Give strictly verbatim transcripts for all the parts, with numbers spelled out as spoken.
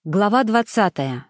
Глава двадцатая.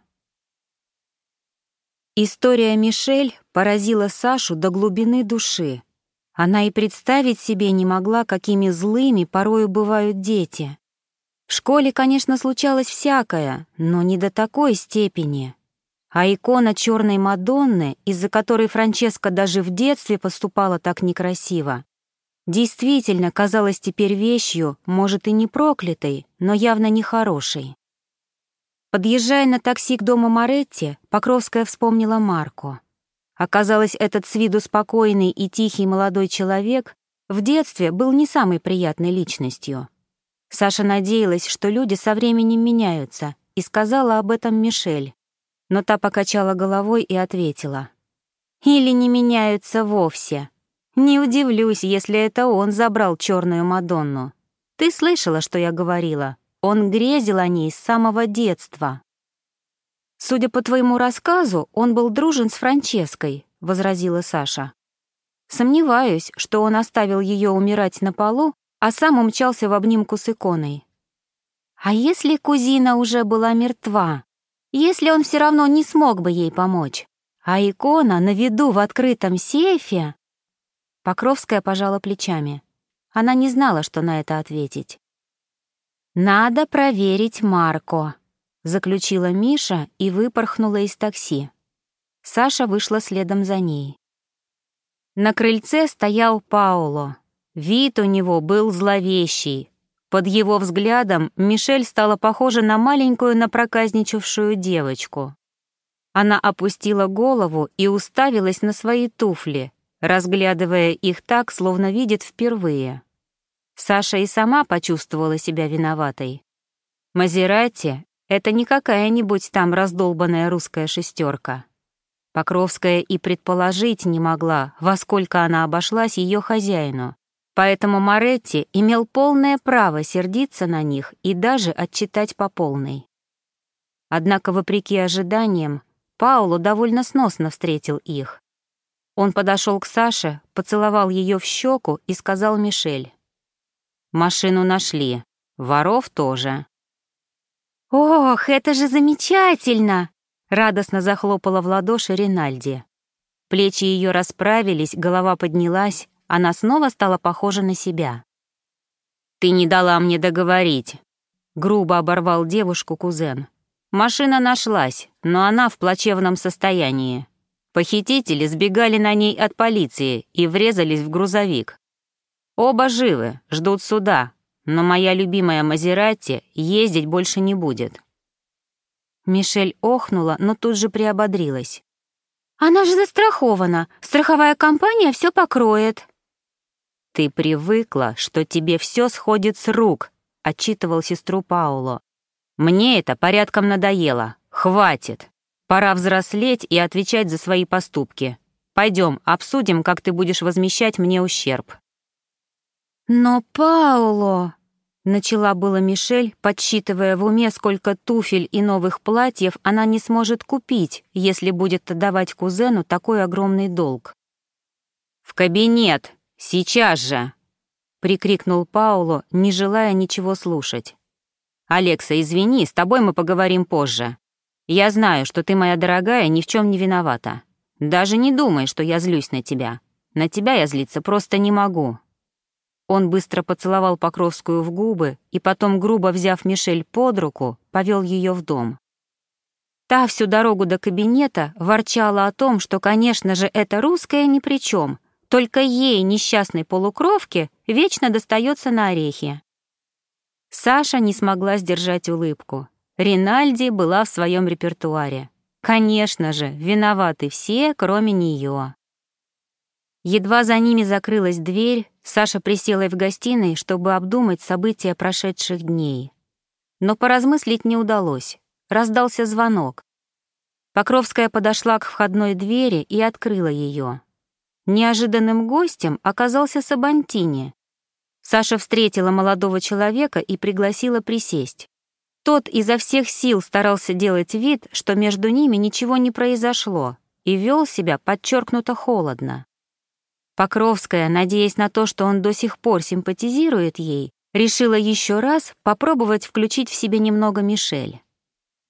История Мишель поразила Сашу до глубины души. Она и представить себе не могла, какими злыми порою бывают дети. В школе, конечно, случалось всякое, но не до такой степени. А икона черной Мадонны, из-за которой Франческа даже в детстве поступала так некрасиво, действительно казалась теперь вещью, может, и не проклятой, но явно нехорошей. Подъезжая на такси к дому Моретти, Покровская вспомнила Марко. Оказалось, этот с виду спокойный и тихий молодой человек в детстве был не самой приятной личностью. Саша надеялась, что люди со временем меняются, и сказала об этом Мишель. Но та покачала головой и ответила: «Или не меняются вовсе. Не удивлюсь, если это он забрал черную Мадонну. Ты слышала, что я говорила? Он грезил о ней с самого детства». «Судя по твоему рассказу, он был дружен с Франческой», — возразила Саша. «Сомневаюсь, что он оставил ее умирать на полу, а сам умчался в обнимку с иконой». «А если кузина уже была мертва? Если он все равно не смог бы ей помочь? А икона на виду в открытом сейфе?» Покровская пожала плечами. Она не знала, что на это ответить. «Надо проверить Марко», — заключила Миша и выпорхнула из такси. Саша вышла следом за ней. На крыльце стоял Паоло. Вид у него был зловещий. Под его взглядом Мишель стала похожа на маленькую напроказничавшую девочку. Она опустила голову и уставилась на свои туфли, разглядывая их так, словно видит впервые. Саша и сама почувствовала себя виноватой. Мазератти — это не какая-нибудь там раздолбанная русская шестерка. Покровская и предположить не могла, во сколько она обошлась ее хозяину, поэтому Моретти имел полное право сердиться на них и даже отчитать по полной. Однако, вопреки ожиданиям, Паоло довольно сносно встретил их. Он подошел к Саше, поцеловал ее в щеку и сказал Мишель: «Машину нашли. Воров тоже». «Ох, это же замечательно!» — радостно захлопала в ладоши Ринальди. Плечи ее расправились, голова поднялась, она снова стала похожа на себя. «Ты не дала мне договорить», — грубо оборвал девушку кузен. «Машина нашлась, но она в плачевном состоянии. Похитители сбегали на ней от полиции и врезались в грузовик. Оба живы, ждут суда, но моя любимая Мазератти ездить больше не будет». Мишель охнула, но тут же приободрилась. «Она же застрахована, страховая компания все покроет». «Ты привыкла, что тебе все сходит с рук», — отчитывал сестру Паоло. «Мне это порядком надоело. Хватит. Пора взрослеть и отвечать за свои поступки. Пойдем, обсудим, как ты будешь возмещать мне ущерб». «Но, Паоло...» — начала было Мишель, подсчитывая в уме, сколько туфель и новых платьев она не сможет купить, если будет отдавать кузену такой огромный долг. «В кабинет! Сейчас же!» — прикрикнул Паоло, не желая ничего слушать. «Алекса, извини, с тобой мы поговорим позже. Я знаю, что ты, моя дорогая, ни в чем не виновата. Даже не думай, что я злюсь на тебя. На тебя я злиться просто не могу». Он быстро поцеловал Покровскую в губы и потом, грубо взяв Мишель под руку, повел ее в дом. Та всю дорогу до кабинета ворчала о том, что, конечно же, эта русская ни при чем, только ей, несчастной полукровке, вечно достается на орехи. Саша не смогла сдержать улыбку. Ринальди была в своем репертуаре. Конечно же, виноваты все, кроме нее. Едва за ними закрылась дверь, Саша присела в гостиной, чтобы обдумать события прошедших дней. Но поразмыслить не удалось. Раздался звонок. Покровская подошла к входной двери и открыла ее. Неожиданным гостем оказался Сабантини. Саша встретила молодого человека и пригласила присесть. Тот изо всех сил старался делать вид, что между ними ничего не произошло, и вел себя подчеркнуто холодно. Покровская, надеясь на то, что он до сих пор симпатизирует ей, решила еще раз попробовать включить в себе немного Мишель.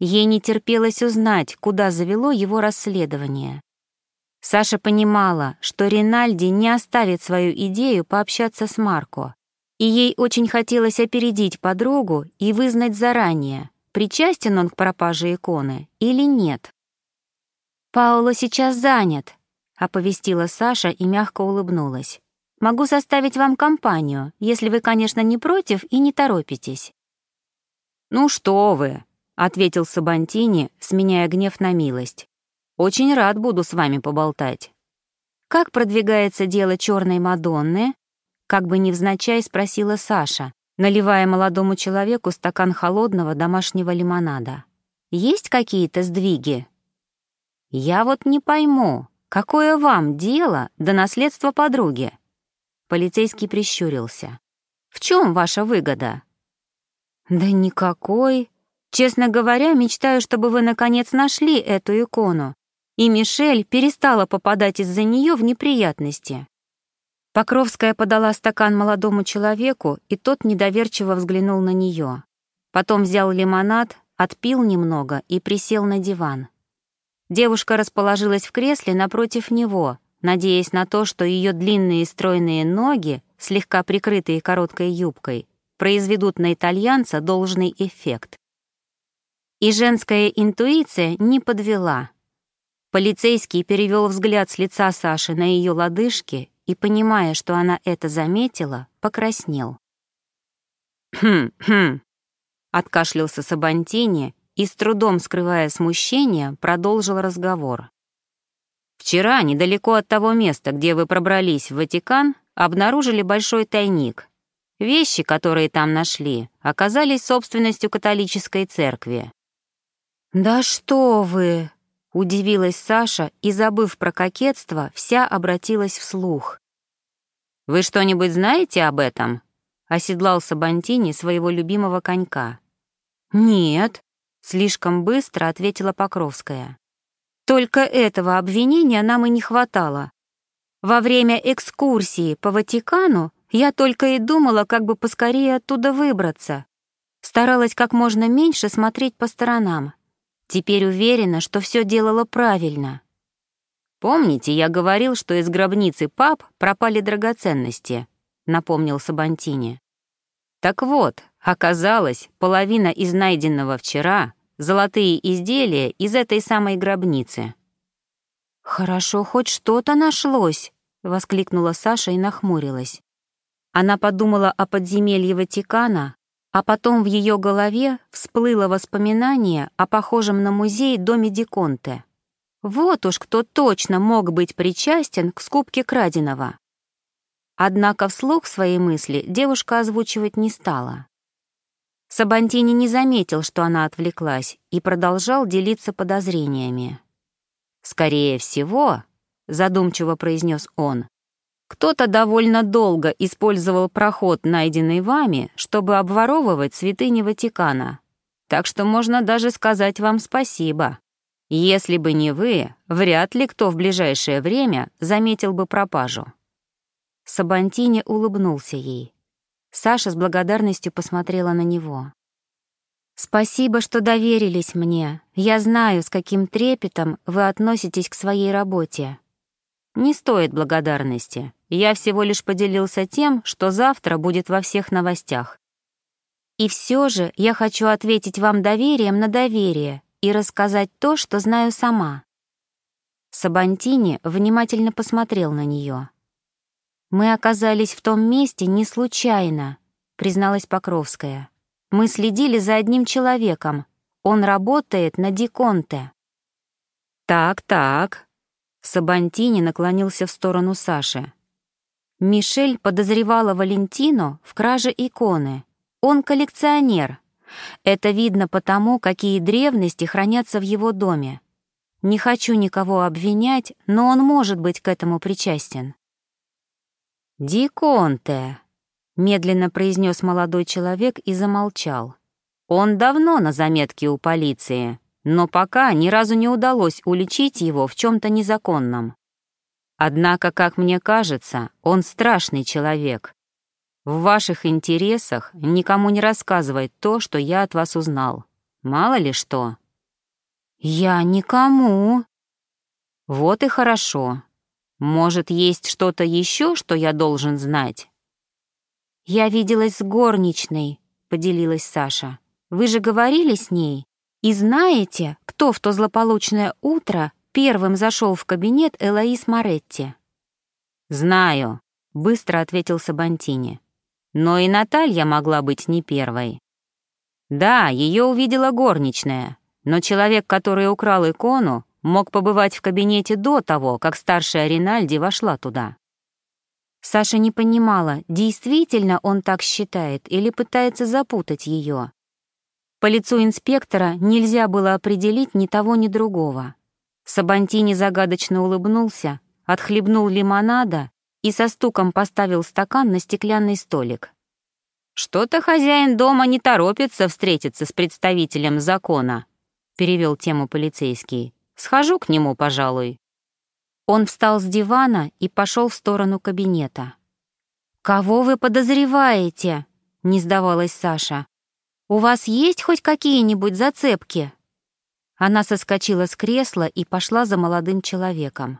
Ей не терпелось узнать, куда завело его расследование. Саша понимала, что Ринальди не оставит свою идею пообщаться с Марко, и ей очень хотелось опередить подругу и вызнать заранее, причастен он к пропаже иконы или нет. «Пауло сейчас занят», — оповестила Саша и мягко улыбнулась. «Могу составить вам компанию, если вы, конечно, не против и не торопитесь». «Ну что вы», — ответил Сабантини, сменяя гнев на милость. «Очень рад буду с вами поболтать». «Как продвигается дело черной Мадонны?» Как бы невзначай спросила Саша, наливая молодому человеку стакан холодного домашнего лимонада. «Есть какие-то сдвиги?» «Я вот не пойму, какое вам дело до наследства подруги?» Полицейский прищурился. «В чем ваша выгода?» «Да никакой. Честно говоря, мечтаю, чтобы вы наконец нашли эту икону, и Мишель перестала попадать из-за нее в неприятности». Покровская подала стакан молодому человеку, и тот недоверчиво взглянул на нее. Потом взял лимонад, отпил немного и присел на диван. Девушка расположилась в кресле напротив него, надеясь на то, что ее длинные стройные ноги, слегка прикрытые короткой юбкой, произведут на итальянца должный эффект. И женская интуиция не подвела. Полицейский перевел взгляд с лица Саши на ее лодыжки и, понимая, что она это заметила, покраснел. «Хм-хм», — откашлялся Сабантини и, с трудом скрывая смущение, продолжил разговор. «Вчера, недалеко от того места, где вы пробрались в Ватикан, обнаружили большой тайник. Вещи, которые там нашли, оказались собственностью католической церкви». «Да что вы!» — удивилась Саша и, забыв про кокетство, вся обратилась вслух. «Вы что-нибудь знаете об этом?» — оседлал Сабантини своего любимого конька. «Нет», — слишком быстро ответила Покровская. «Только этого обвинения нам и не хватало. Во время экскурсии по Ватикану я только и думала, как бы поскорее оттуда выбраться. Старалась как можно меньше смотреть по сторонам. Теперь уверена, что все делала правильно». «Помните, я говорил, что из гробницы пап пропали драгоценности?» — напомнил Сабантини. «Так вот, оказалось, половина из найденного вчера — золотые изделия из этой самой гробницы». «Хорошо, хоть что-то нашлось», — воскликнула Саша и нахмурилась. Она подумала о подземелье Ватикана, а потом в ее голове всплыло воспоминание о похожем на музей доме Ди Конте. Вот уж кто точно мог быть причастен к скупке краденого. Однако вслух свои мысли девушка озвучивать не стала. Сабантини не заметил, что она отвлеклась, и продолжал делиться подозрениями. «Скорее всего», — задумчиво произнес он, «кто-то довольно долго использовал проход, найденный вами, чтобы обворовывать святыни Ватикана. Так что можно даже сказать вам спасибо. Если бы не вы, вряд ли кто в ближайшее время заметил бы пропажу». Сабантини улыбнулся ей. Саша с благодарностью посмотрела на него. «Спасибо, что доверились мне. Я знаю, с каким трепетом вы относитесь к своей работе». «Не стоит благодарности. Я всего лишь поделился тем, что завтра будет во всех новостях. И все же я хочу ответить вам доверием на доверие и рассказать то, что знаю сама». Сабантини внимательно посмотрел на нее. «Мы оказались в том месте не случайно», — призналась Покровская. «Мы следили за одним человеком. Он работает на Ди Конте». «Так-так», — Сабантини наклонился в сторону Саши. «Мишель подозревала Валентину в краже иконы. Он коллекционер. Это видно потому, какие древности хранятся в его доме. Не хочу никого обвинять, но он может быть к этому причастен». «Ди Конте», — медленно произнес молодой человек и замолчал. «Он давно на заметке у полиции, но пока ни разу не удалось уличить его в чем-то незаконном. Однако, как мне кажется, он страшный человек. В ваших интересах никому не рассказывать то, что я от вас узнал. Мало ли что». «Я никому». «Вот и хорошо. Может, есть что-то еще, что я должен знать?» «Я виделась с горничной», — поделилась Саша. «Вы же говорили с ней? И знаете, кто в то злополучное утро первым зашел в кабинет Элоиз Моретти?» «Знаю», — быстро ответил Сабантини. «Но и Наталья могла быть не первой». «Да, ее увидела горничная, но человек, который украл икону, мог побывать в кабинете до того, как старшая Ринальди вошла туда». Саша не понимала, действительно он так считает или пытается запутать ее. По лицу инспектора нельзя было определить ни того, ни другого. Сабантини загадочно улыбнулся, отхлебнул лимонада и со стуком поставил стакан на стеклянный столик. «Что-то хозяин дома не торопится встретиться с представителем закона», — перевел тему полицейский. «Схожу к нему, пожалуй». Он встал с дивана и пошел в сторону кабинета. «Кого вы подозреваете?» — не сдавалась Саша. «У вас есть хоть какие-нибудь зацепки?» Она соскочила с кресла и пошла за молодым человеком.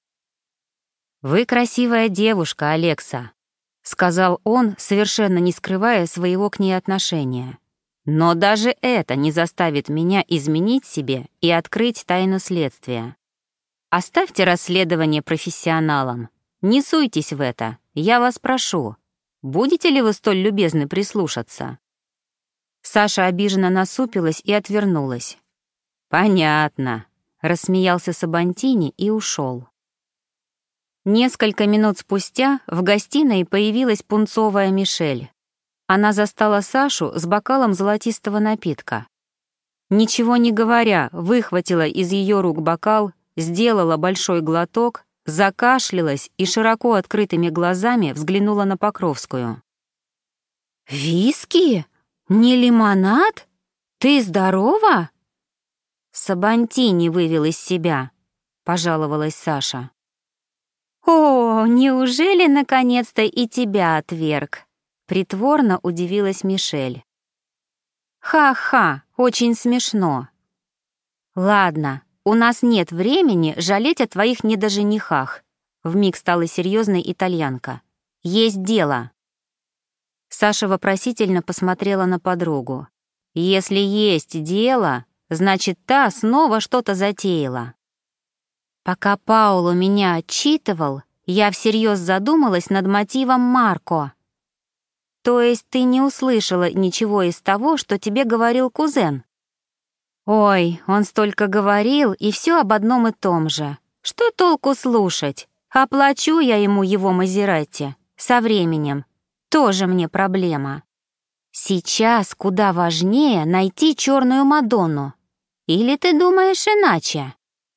«Вы красивая девушка, Алекса», — сказал он, совершенно не скрывая своего к ней отношения. «Но даже это не заставит меня изменить себе и открыть тайну следствия. Оставьте расследование профессионалам. Не суйтесь в это, я вас прошу. Будете ли вы столь любезны прислушаться?» Саша обиженно насупилась и отвернулась. «Понятно», — рассмеялся Сабантини и ушел. Несколько минут спустя в гостиной появилась пунцовая Мишель. Она застала Сашу с бокалом золотистого напитка. Ничего не говоря, выхватила из ее рук бокал, сделала большой глоток, закашлялась и широко открытыми глазами взглянула на Покровскую. «Виски? Не лимонад? Ты здорова?» «Сабантини вывел из себя», — пожаловалась Саша. «О, неужели наконец-то и тебя отверг?» — притворно удивилась Мишель. «Ха-ха, очень смешно. Ладно, у нас нет времени жалеть о твоих недоженихах», — вмиг стала серьезной итальянка. «Есть дело». Саша вопросительно посмотрела на подругу. «Если есть дело, значит, та снова что-то затеяла». Пока Пауло меня отчитывал, я всерьез задумалась над мотивом Марко. То есть ты не услышала ничего из того, что тебе говорил кузен? Ой, он столько говорил, и все об одном и том же. Что толку слушать? Оплачу я ему его Мазератти. Со временем. Тоже мне проблема. Сейчас куда важнее найти черную Мадонну. Или ты думаешь иначе?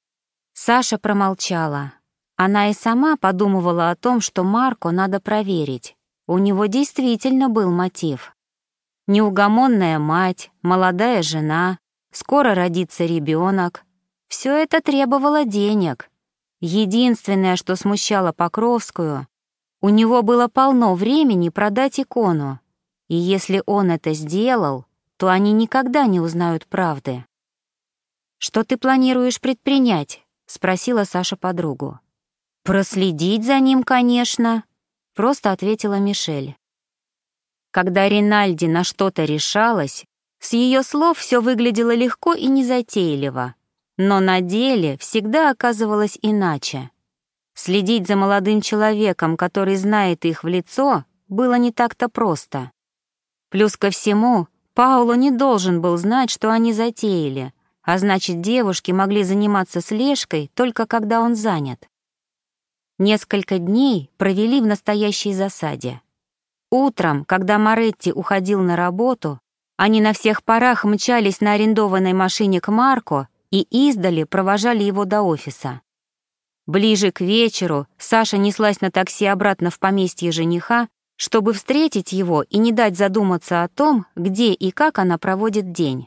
Саша промолчала. Она и сама подумывала о том, что Марко надо проверить. У него действительно был мотив. Неугомонная мать, молодая жена, скоро родится ребенок. Все это требовало денег. Единственное, что смущало Покровскую, у него было полно времени продать икону. И если он это сделал, то они никогда не узнают правды. «Что ты планируешь предпринять?» — спросила Саша подругу. «Проследить за ним, конечно», — просто ответила Мишель. Когда Ринальди на что-то решалась, с ее слов все выглядело легко и незатейливо, но на деле всегда оказывалось иначе. Следить за молодым человеком, который знает их в лицо, было не так-то просто. Плюс ко всему, Пауло не должен был знать, что они затеяли, а значит, девушки могли заниматься слежкой только когда он занят. Несколько дней провели в настоящей засаде. Утром, когда Моретти уходил на работу, они на всех парах мчались на арендованной машине к Марко и издали провожали его до офиса. Ближе к вечеру Саша неслась на такси обратно в поместье жениха, чтобы встретить его и не дать задуматься о том, где и как она проводит день.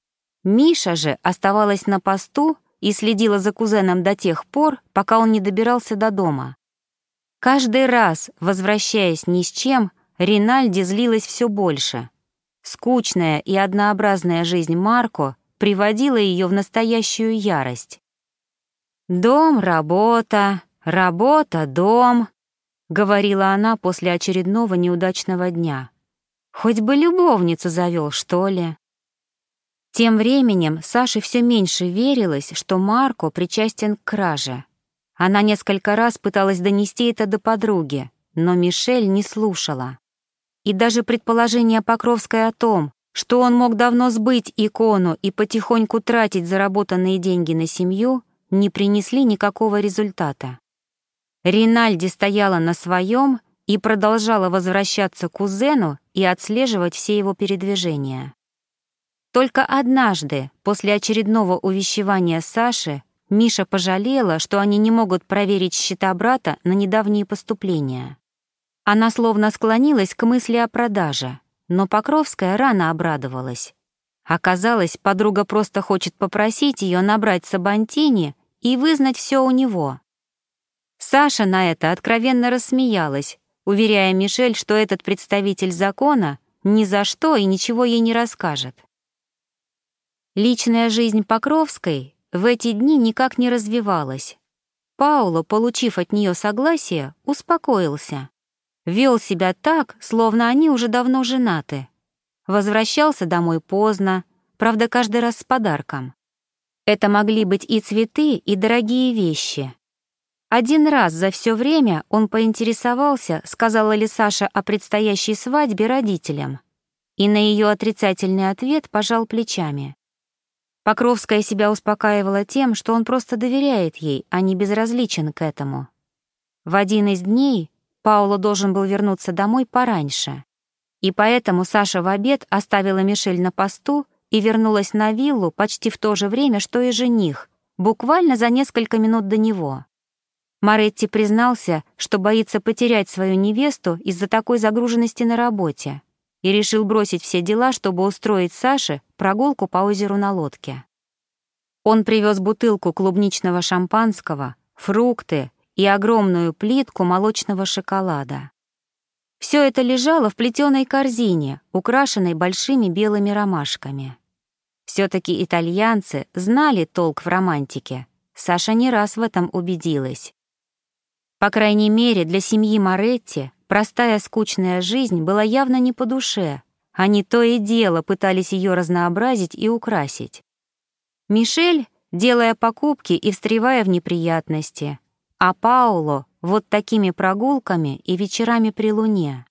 Миша же оставалась на посту и следила за кузеном до тех пор, пока он не добирался до дома. Каждый раз, возвращаясь ни с чем, Ринальди злилась все больше. Скучная и однообразная жизнь Марко приводило ее в настоящую ярость. «Дом, работа, работа, дом», — говорила она после очередного неудачного дня. «Хоть бы любовницу завел, что ли». Тем временем Саше все меньше верилось, что Марко причастен к краже. Она несколько раз пыталась донести это до подруги, но Мишель не слушала. И даже предположение Покровской о том, что он мог давно сбыть икону и потихоньку тратить заработанные деньги на семью, не принесли никакого результата. Ринальди стояла на своем и продолжала возвращаться к кузену и отслеживать все его передвижения. Только однажды, после очередного увещевания Саши, Миша пожалела, что они не могут проверить счета брата на недавние поступления. Она словно склонилась к мысли о продаже, но Покровская рано обрадовалась. Оказалось, подруга просто хочет попросить ее набрать Сабантини и вызнать все у него. Саша на это откровенно рассмеялась, уверяя Мишель, что этот представитель закона ни за что и ничего ей не расскажет. Личная жизнь Покровской в эти дни никак не развивалась. Пауло, получив от нее согласие, успокоился. Вел себя так, словно они уже давно женаты. Возвращался домой поздно, правда, каждый раз с подарком. Это могли быть и цветы, и дорогие вещи. Один раз за все время он поинтересовался, сказала ли Саша о предстоящей свадьбе родителям, и на ее отрицательный ответ пожал плечами. Покровская себя успокаивала тем, что он просто доверяет ей, а не безразличен к этому. В один из дней Пауло должен был вернуться домой пораньше, и поэтому Саша в обед оставила Мишель на посту и вернулась на виллу почти в то же время, что и жених, буквально за несколько минут до него. Моретти признался, что боится потерять свою невесту из-за такой загруженности на работе, и решил бросить все дела, чтобы устроить Саше прогулку по озеру на лодке. Он привез бутылку клубничного шампанского, фрукты и огромную плитку молочного шоколада. Все это лежало в плетеной корзине, украшенной большими белыми ромашками. Все-таки итальянцы знали толк в романтике. Саша не раз в этом убедилась. По крайней мере, для семьи Моретти простая скучная жизнь была явно не по душе. Они то и дело пытались ее разнообразить и украсить. Мишель, делая покупки и встревая в неприятности, а Пауло вот такими прогулками и вечерами при луне.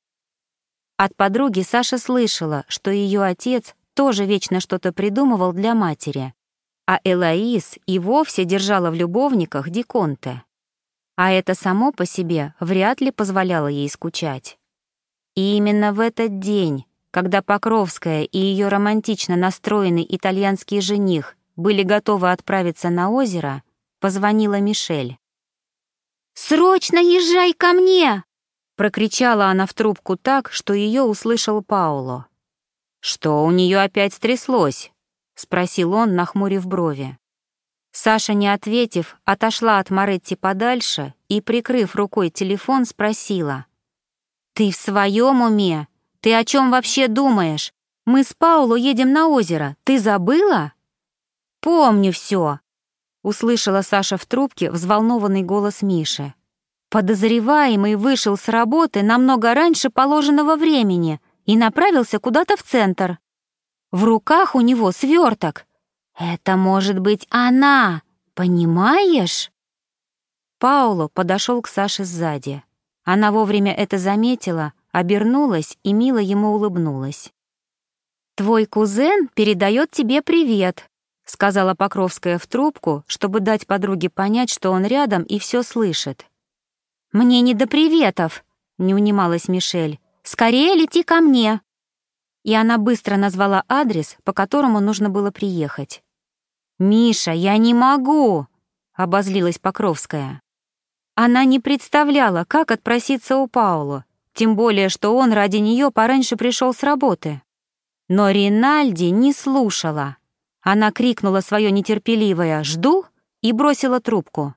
От подруги Саша слышала, что ее отец тоже вечно что-то придумывал для матери, а Элоиз и вовсе держала в любовниках Ди Конте. А это само по себе вряд ли позволяло ей скучать. И именно в этот день, когда Покровская и ее романтично настроенный итальянский жених были готовы отправиться на озеро, позвонила Мишель. «Срочно езжай ко мне!» — прокричала она в трубку так, что ее услышал Пауло. «Что у нее опять стряслось?» — спросил он, нахмурив брови. Саша, не ответив, отошла от Моретти подальше и, прикрыв рукой телефон, спросила. «Ты в своем уме? Ты о чем вообще думаешь? Мы с Пауло едем на озеро. Ты забыла?» «Помню все», — услышала Саша в трубке взволнованный голос Миши. «Подозреваемый вышел с работы намного раньше положенного времени и направился куда-то в центр. В руках у него сверток. Это может быть она, понимаешь?» Пауло подошел к Саше сзади. Она вовремя это заметила, обернулась и мило ему улыбнулась. «Твой кузен передает тебе привет», — сказала Покровская в трубку, чтобы дать подруге понять, что он рядом и все слышит. «Мне не до приветов», — не унималась Мишель. «Скорее лети ко мне». И она быстро назвала адрес, по которому нужно было приехать. «Миша, я не могу!» — обозлилась Покровская. Она не представляла, как отпроситься у Пауло, тем более, что он ради нее пораньше пришел с работы. Но Ринальди не слушала. Она крикнула свое нетерпеливое «Жду!» и бросила трубку.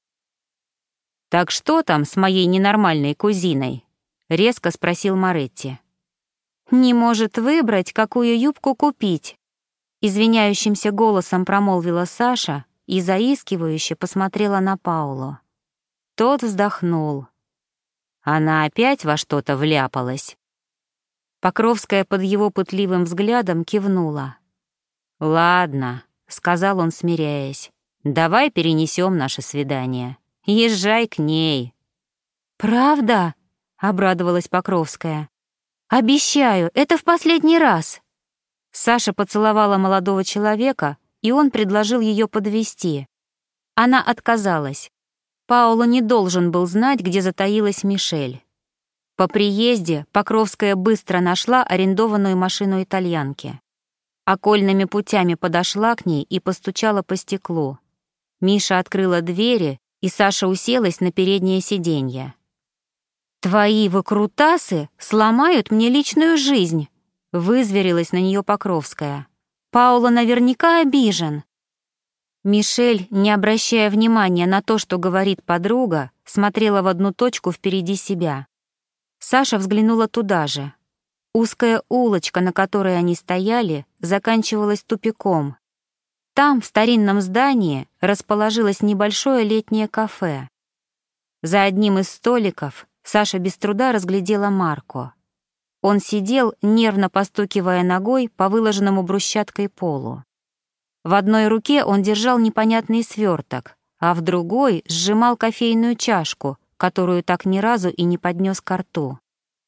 «Так что там с моей ненормальной кузиной?» — резко спросил Моретти. «Не может выбрать, какую юбку купить». Извиняющимся голосом промолвила Саша и заискивающе посмотрела на Паулу. Тот вздохнул. Она опять во что-то вляпалась. Покровская под его пытливым взглядом кивнула. «Ладно», — сказал он, смиряясь, — «давай перенесем наше свидание. Езжай к ней». «Правда?» — обрадовалась Покровская. «Обещаю, это в последний раз». Саша поцеловала молодого человека, и он предложил ее подвезти. Она отказалась. Пауло не должен был знать, где затаилась Мишель. По приезде Покровская быстро нашла арендованную машину итальянки. Окольными путями подошла к ней и постучала по стеклу. Миша открыла двери, и Саша уселась на переднее сиденье. «Твои выкрутасы сломают мне личную жизнь», — вызверилась на нее Покровская. «Пауло наверняка обижен». Мишель, не обращая внимания на то, что говорит подруга, смотрела в одну точку впереди себя. Саша взглянула туда же. Узкая улочка, на которой они стояли, заканчивалась тупиком. Там, в старинном здании, расположилось небольшое летнее кафе. За одним из столиков Саша без труда разглядела Марко. Он сидел, нервно постукивая ногой по выложенному брусчаткой полу. В одной руке он держал непонятный сверток, а в другой сжимал кофейную чашку, которую так ни разу и не поднес ко рту.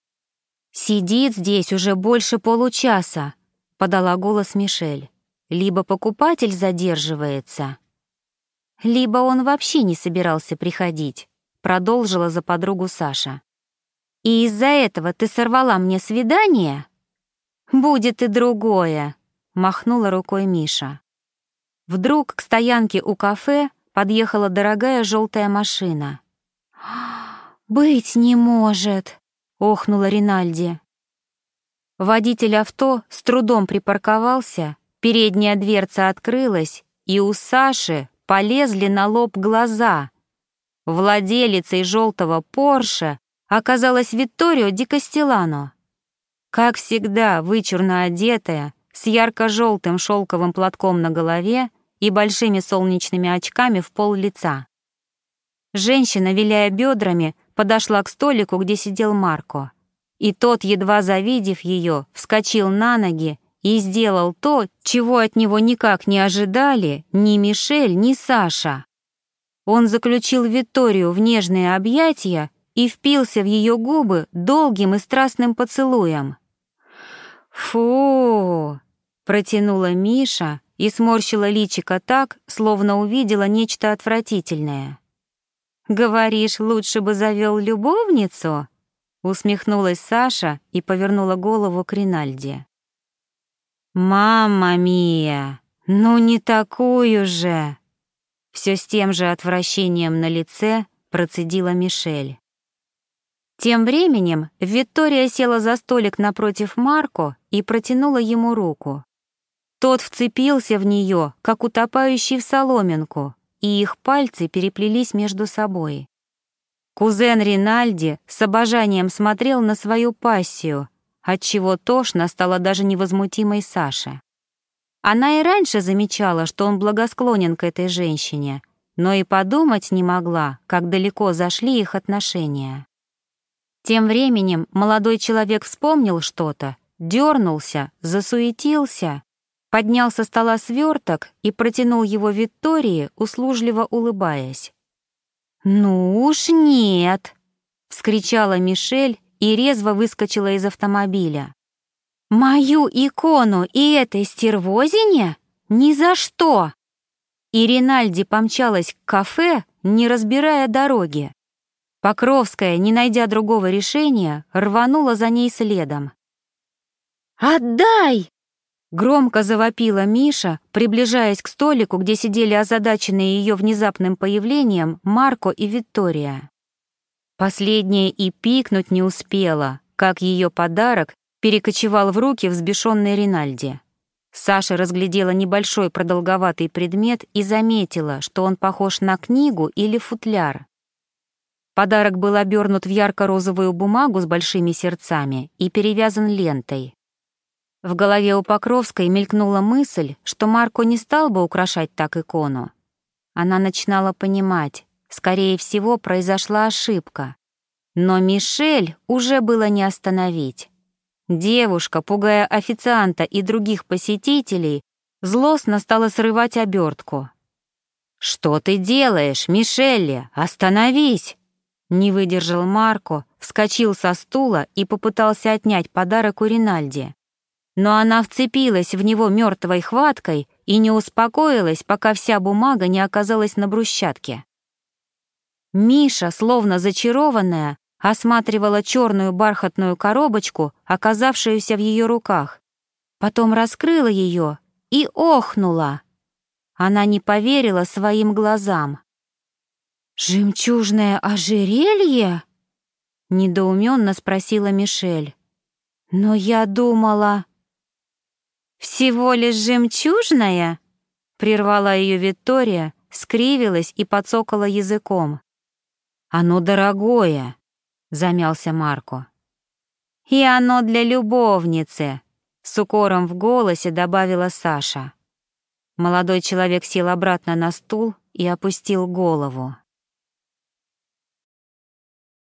«Сидит здесь уже больше получаса», — подала голос Мишель. «Либо покупатель задерживается, либо он вообще не собирался приходить», — продолжила за подругу Саша. «И из-за этого ты сорвала мне свидание?» «Будет и другое», — махнула рукой Миша. Вдруг к стоянке у кафе подъехала дорогая желтая машина. «Быть не может», — охнула Ринальди. Водитель авто с трудом припарковался, передняя дверца открылась, и у Саши полезли на лоб глаза. Владелицей желтого Порше оказалась Витторио ди Кастеллано. Как всегда, вычурно одетая, с ярко-желтым шелковым платком на голове и большими солнечными очками в пол лица. Женщина, виляя бедрами, подошла к столику, где сидел Марко. И тот, едва завидев ее, вскочил на ноги и сделал то, чего от него никак не ожидали ни Мишель, ни Саша. Он заключил Витторию в нежные объятия и впился в ее губы долгим и страстным поцелуем. «Фу!» — протянула Миша и сморщила личико так, словно увидела нечто отвратительное. «Говоришь, лучше бы завел любовницу?» — усмехнулась Саша и повернула голову к Ринальди. «Мамма мия, ну не такую же!» Все с тем же отвращением на лице процедила Мишель. Тем временем Виктория села за столик напротив Марко и протянула ему руку. Тот вцепился в нее, как утопающий в соломинку, и их пальцы переплелись между собой. Кузен Ринальди с обожанием смотрел на свою пассию, отчего тошно стало даже невозмутимой Саше. Она и раньше замечала, что он благосклонен к этой женщине, но и подумать не могла, как далеко зашли их отношения. Тем временем молодой человек вспомнил что-то, дернулся, засуетился, поднял со стола сверток и протянул его Виктории, услужливо улыбаясь. «Ну уж нет!» — вскричала Мишель и резво выскочила из автомобиля. «Мою икону и этой стервозине? Ни за что!» И Ринальди помчалась к кафе, не разбирая дороги. Покровская, не найдя другого решения, рванула за ней следом. «Отдай!» — громко завопила Миша, приближаясь к столику, где сидели озадаченные ее внезапным появлением Марко и Виктория. Последняя и пикнуть не успела, как ее подарок перекочевал в руки взбешенной Ринальди. Саша разглядела небольшой продолговатый предмет и заметила, что он похож на книгу или футляр. Подарок был обернут в ярко-розовую бумагу с большими сердцами и перевязан лентой. В голове у Покровской мелькнула мысль, что Марко не стал бы украшать так икону. Она начинала понимать, скорее всего, произошла ошибка. Но Мишель уже было не остановить. Девушка, пугая официанта и других посетителей, злостно стала срывать обертку. «Что ты делаешь, Мишелли? Остановись!» Не выдержал Марко, вскочил со стула и попытался отнять подарок у Ринальди. Но она вцепилась в него мертвой хваткой и не успокоилась, пока вся бумага не оказалась на брусчатке. Миша, словно зачарованная, осматривала черную бархатную коробочку, оказавшуюся в ее руках. Потом раскрыла ее и охнула. Она не поверила своим глазам. «Жемчужное ожерелье?» — недоуменно спросила Мишель. «Но я думала...» «Всего лишь жемчужное?» — прервала ее Виктория, скривилась и подсокала языком. «Оно дорогое», — замялся Марко. «И оно для любовницы», — с укором в голосе добавила Саша. Молодой человек сел обратно на стул и опустил голову.